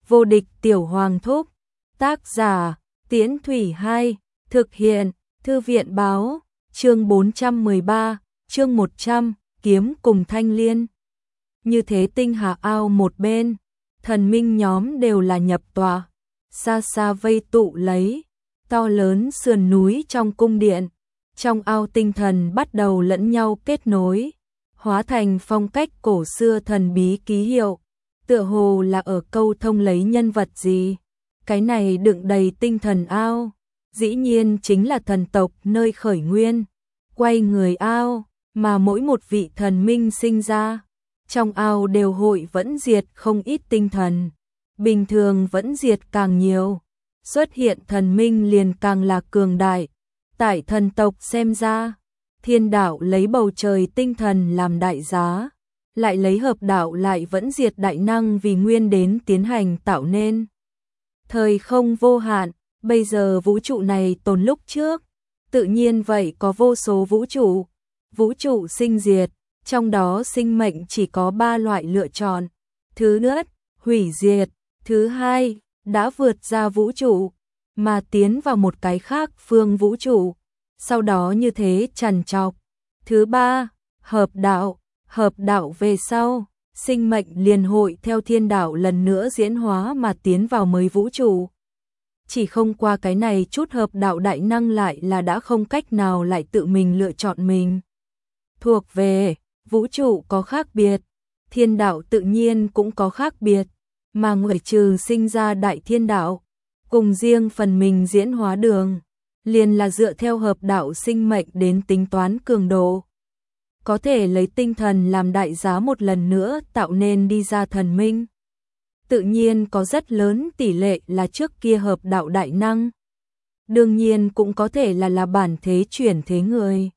Vô địch tiểu hoàng thúc. Tác giả, Tiễn Thủy 2, thực hiện, Thư viện báo, chương 413, chương 100, kiếm cùng thanh liên. Như thế tinh hà ao một bên, thần minh nhóm đều là nhập tọa, xa xa vây tụ lấy, to lớn sườn núi trong cung điện, trong ao tinh thần bắt đầu lẫn nhau kết nối, hóa thành phong cách cổ xưa thần bí ký hiệu, tựa hồ là ở câu thông lấy nhân vật gì. Cái này đựng đầy tinh thần ao, dĩ nhiên chính là thần tộc nơi khởi nguyên, quay người ao, mà mỗi một vị thần minh sinh ra, trong ao đều hội vẫn diệt không ít tinh thần, bình thường vẫn diệt càng nhiều, xuất hiện thần minh liền càng là cường đại. Tại thần tộc xem ra, thiên đạo lấy bầu trời tinh thần làm đại giá, lại lấy hợp đạo lại vẫn diệt đại năng vì nguyên đến tiến hành tạo nên. Thời không vô hạn, bây giờ vũ trụ này tồn lúc trước, tự nhiên vậy có vô số vũ trụ sinh diệt, trong đó sinh mệnh chỉ có 3 loại lựa chọn. Thứ nhất, hủy diệt, thứ hai, đã vượt ra vũ trụ, mà tiến vào một cái khác phương vũ trụ, sau đó như thế trằn trọc. Thứ ba, hợp đạo về sau, sinh mệnh liền hội theo thiên đạo lần nữa diễn hóa mà tiến vào mới vũ trụ. Chỉ không qua cái này chút hợp đạo đại năng lại là đã không cách nào lại tự mình lựa chọn mình. Thuộc về, vũ trụ có khác biệt, thiên đạo tự nhiên cũng có khác biệt, mà ngoại trừ sinh ra đại thiên đạo, cùng riêng phần mình diễn hóa đường, liền là dựa theo hợp đạo sinh mệnh đến tính toán cường độ. Có thể lấy tinh thần làm đại giá một lần nữa tạo nên đi ra thần minh. Tự nhiên có rất lớn tỷ lệ là trước kia hợp đạo đại năng. Đương nhiên cũng có thể là bản thế chuyển thế người.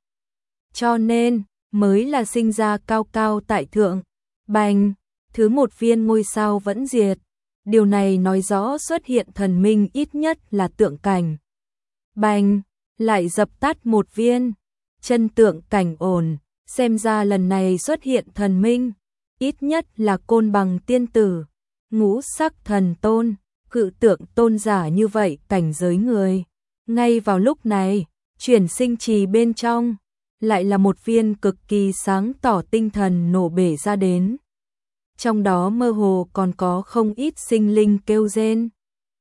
Cho nên, mới là sinh ra cao cao tại thượng. Bành, thứ một viên ngôi sao vẫn diệt. Điều này nói rõ xuất hiện thần minh ít nhất là tượng cảnh. Bành, lại dập tắt một viên. Chân tượng cảnh ổn. Xem ra lần này xuất hiện thần minh, ít nhất là côn bằng tiên tử, ngũ sắc thần tôn, cự tượng tôn giả như vậy cảnh giới người. Ngay vào lúc này, chuyển sinh trì bên trong, lại là một viên cực kỳ sáng tỏ tinh thần nổ bể ra đến. Trong đó mơ hồ còn có không ít sinh linh kêu rên.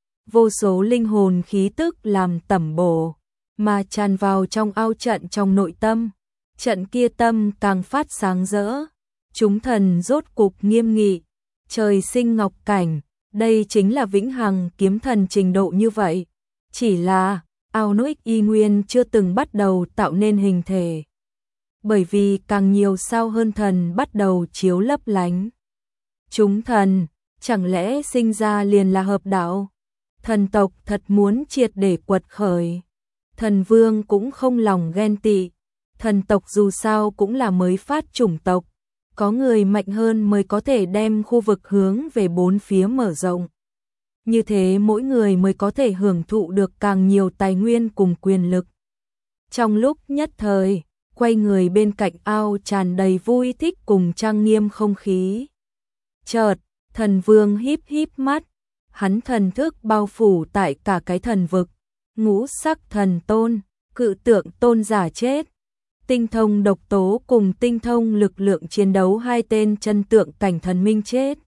Vô số linh hồn khí tức làm tẩm bổ, mà tràn vào trong ao trận trong nội tâm. Trận kia tâm càng phát sáng rỡ, chúng thần rốt cục nghiêm nghị, trời sinh ngọc cảnh, đây chính là vĩnh hằng kiếm thần trình độ như vậy. Chỉ là, ao nội y nguyên chưa từng bắt đầu tạo nên hình thể. Bởi vì càng nhiều sao hơn thần bắt đầu chiếu lấp lánh. Chúng thần, chẳng lẽ sinh ra liền là hợp đạo? Thần tộc thật muốn triệt để quật khởi. Thần vương cũng không lòng ghen tị. Thần tộc dù sao cũng là mới phát chủng tộc, có người mạnh hơn mới có thể đem khu vực hướng về bốn phía mở rộng. Như thế mỗi người mới có thể hưởng thụ được càng nhiều tài nguyên cùng quyền lực. Trong lúc nhất thời, quay người bên cạnh ao tràn đầy vui thích cùng trang nghiêm không khí. Chợt, thần vương híp híp mắt, hắn thần thức bao phủ tại cả cái thần vực, ngũ sắc thần tôn, cự tượng tôn giả chết. Tinh thông độc tố cùng tinh thông lực lượng chiến đấu hai tên chân tượng cảnh thần minh chết.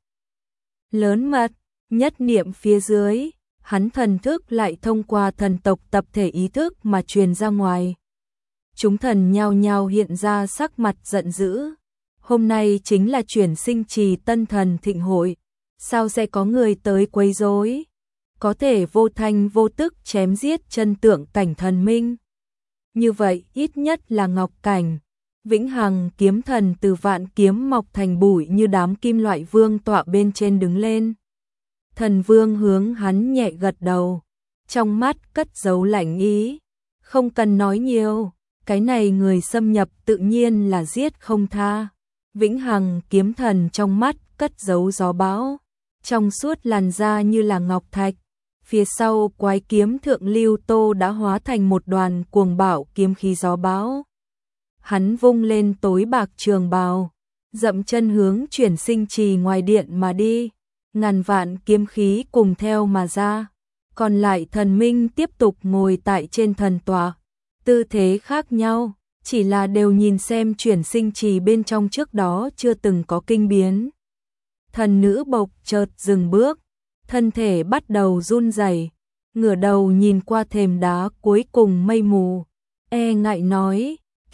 Lớn mật, nhất niệm phía dưới, hắn thần thức lại thông qua thần tộc tập thể ý thức mà truyền ra ngoài. Chúng thần nhao nhao hiện ra sắc mặt giận dữ. Hôm nay chính là chuyển sinh trì tân thần thịnh hội, sao sẽ có người tới quấy rối? Có thể vô thanh vô tức chém giết chân tượng cảnh thần minh. Như vậy ít nhất là ngọc cảnh, vĩnh hằng kiếm thần từ vạn kiếm mọc thành bụi như đám kim loại vương tọa bên trên đứng lên. Thần vương hướng hắn nhẹ gật đầu, trong mắt cất giấu lạnh ý. Không cần nói nhiều, cái này người xâm nhập tự nhiên là giết không tha. Vĩnh hằng kiếm thần trong mắt cất giấu gió bão, trong suốt làn da như là ngọc thạch. Phía sau quái kiếm thượng lưu tô đã hóa thành một đoàn cuồng bạo kiếm khí gió bão. Hắn vung lên tối bạc trường bào, dậm chân hướng chuyển sinh trì ngoài điện mà đi. ngàn vạn kiếm khí cùng theo mà ra. Còn lại thần minh tiếp tục ngồi tại trên thần tọa, tư thế khác nhau, chỉ là đều nhìn xem chuyển sinh trì bên trong trước đó chưa từng có kinh biến. Thần nữ bộc chợt dừng bước, thân thể bắt đầu run rẩy, ngửa đầu nhìn qua thềm đá cuối cùng mây mù, e ngại nói,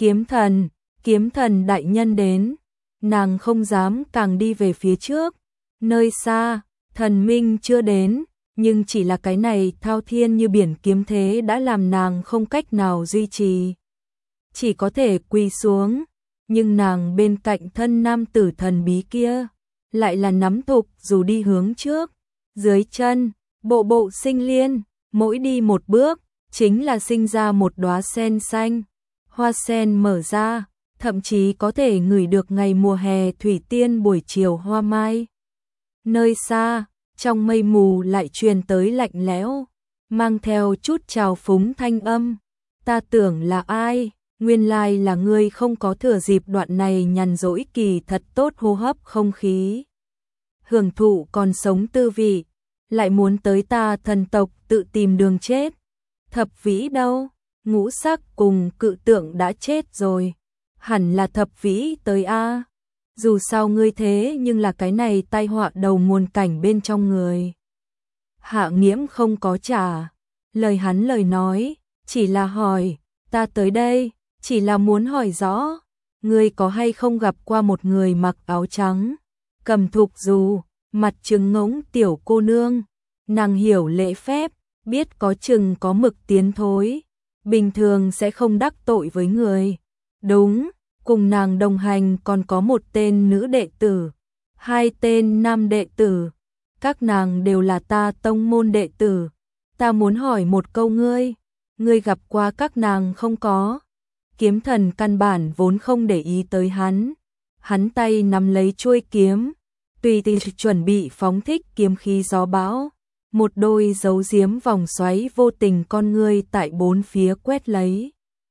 kiếm thần đại nhân đến. Nàng không dám càng đi về phía trước, nơi xa, thần minh chưa đến, nhưng chỉ là cái này thao thiên như biển kiếm thế đã làm nàng không cách nào duy trì. Chỉ có thể quỳ xuống, nhưng nàng bên cạnh thân nam tử thần bí kia, lại là nắm thục dù đi hướng trước, dưới chân, bộ bộ sinh liên, mỗi đi một bước, chính là sinh ra một đóa sen xanh, hoa sen mở ra, thậm chí có thể ngửi được ngày mùa hè thủy tiên buổi chiều hoa mai. Nơi xa, trong mây mù lại truyền tới lạnh lẽo, mang theo chút trào phúng thanh âm. Ta tưởng là ai, nguyên lai là ngươi không có thừa dịp đoạn này nhàn rỗi kỳ thật tốt hô hấp không khí. Hưởng thụ còn sống tư vị, lại muốn tới ta thần tộc tự tìm đường chết. Thập vĩ đâu, ngũ sắc cùng cự tượng đã chết rồi. Hẳn là thập vĩ tới a. Dù sao ngươi thế nhưng là cái này tai họa đầu nguồn cảnh bên trong người. Hạ Nghiễm không có trả lời hắn lời nói, chỉ là hỏi, ta tới đây, chỉ là muốn hỏi rõ, ngươi có hay không gặp qua một người mặc áo trắng, cầm thục dù, mặt trừng ngỗng tiểu cô nương, nàng hiểu lễ phép, biết có chừng có mực tiến thối, bình thường sẽ không đắc tội với người. Đúng, cùng nàng đồng hành còn có một tên nữ đệ tử, hai tên nam đệ tử, các nàng đều là ta tông môn đệ tử. Ta muốn hỏi một câu ngươi gặp qua các nàng không có? Kiếm thần căn bản vốn không để ý tới hắn tay nắm lấy chuôi kiếm, tùy tiện chuẩn bị phóng thích kiếm khí gió bão, một đôi dấu diếm vòng xoáy vô tình con ngươi tại bốn phía quét lấy.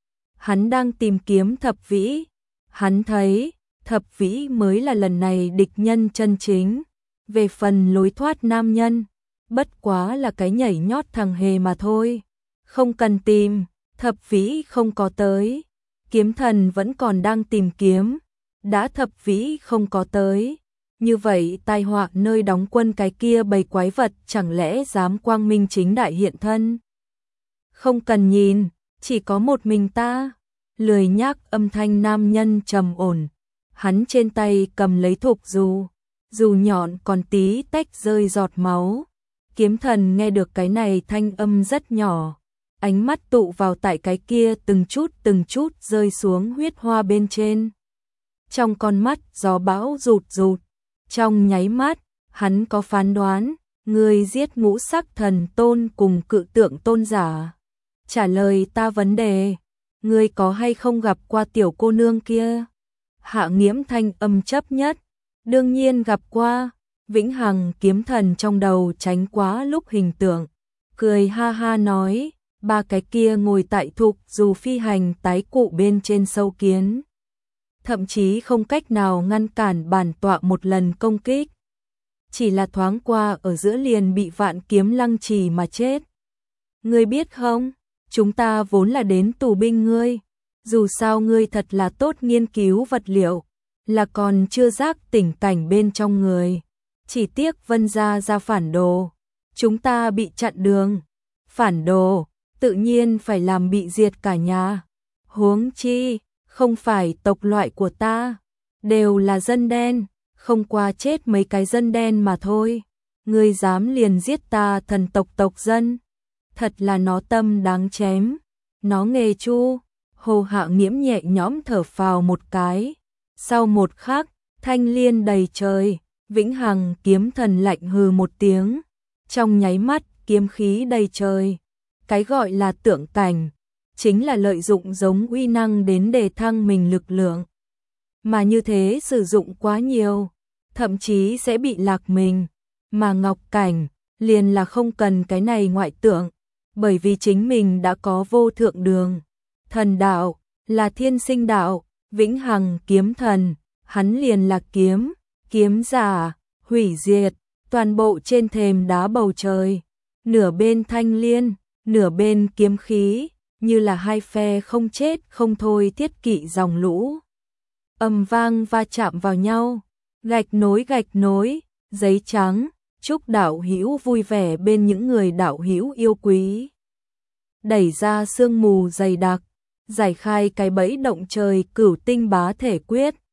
Hắn đang tìm kiếm thập vĩ, hắn thấy thập vĩ mới là lần này địch nhân chân chính, về phần lối thoát nam nhân, bất quá là cái nhảy nhót thằng hề mà thôi, không cần tìm, thập vĩ không có tới, kiếm thần vẫn còn đang tìm kiếm, đã thập vĩ không có tới, như vậy tai họa nơi đóng quân cái kia bầy quái vật chẳng lẽ dám quang minh chính đại hiện thân? Không cần nhìn, chỉ có một mình ta. Lười nhác âm thanh nam nhân trầm ổn, hắn trên tay cầm lấy thục dù nhọn còn tí tách rơi giọt máu. Kiếm thần nghe được cái này thanh âm rất nhỏ, ánh mắt tụ vào tại cái kia từng chút rơi xuống huyết hoa bên trên. Trong con mắt gió bão rụt, trong nháy mắt, hắn có phán đoán, ngươi giết ngũ sắc thần tôn cùng cự tượng tôn giả. Trả lời ta vấn đề, ngươi có hay không gặp qua tiểu cô nương kia? Hạ Nghiễm thanh âm chấp nhất, đương nhiên gặp qua. Vĩnh Hằng kiếm thần trong đầu tránh quá lúc hình tượng, cười ha ha nói, ba cái kia ngồi tại thục dù phi hành tái cụ bên trên sâu kiến, thậm chí không cách nào ngăn cản bản tọa một lần công kích, chỉ là thoáng qua ở giữa liền bị vạn kiếm lăng trì mà chết. Ngươi biết không, chúng ta vốn là đến tù binh ngươi, dù sao ngươi thật là tốt nghiên cứu vật liệu, là còn chưa giác tỉnh cảnh bên trong người. Chỉ tiếc Vân gia ra phản đồ, chúng ta bị chặn đường. Phản đồ, tự nhiên phải làm bị diệt cả nhà. Huống chi, không phải tộc loại của ta, đều là dân đen, không qua chết mấy cái dân đen mà thôi. Ngươi dám liền giết ta thần tộc dân, thật là nó tâm đáng chém. Nó nghề chu. Hồ Hạ Nghiễm nhẹ nhõm thở phào một cái. Sau một khắc, thanh liên đầy trời. Vĩnh Hằng kiếm thần lạnh hừ một tiếng, trong nháy mắt kiếm khí đầy trời. Cái gọi là tượng cảnh, chính là lợi dụng giống uy năng đến đề thăng mình lực lượng. Mà như thế sử dụng quá nhiều, thậm chí sẽ bị lạc mình. Mà ngọc cảnh, liền là không cần cái này ngoại tượng, bởi vì chính mình đã có vô thượng đường. Thần đạo, là thiên sinh đạo, Vĩnh Hằng kiếm thần, hắn liền là kiếm giả, hủy diệt, Toàn bộ trên thềm đá bầu trời, nửa bên thanh liên, nửa bên kiếm khí, như là hai phe không chết không thôi thiết kỵ dòng lũ. Ầm vang va chạm vào nhau, gạch nối, giấy trắng, chúc đạo hữu vui vẻ bên những người đạo hữu yêu quý. Đẩy ra sương mù dày đặc, giải khai cái bẫy động trời cửu tinh bá thể quyết,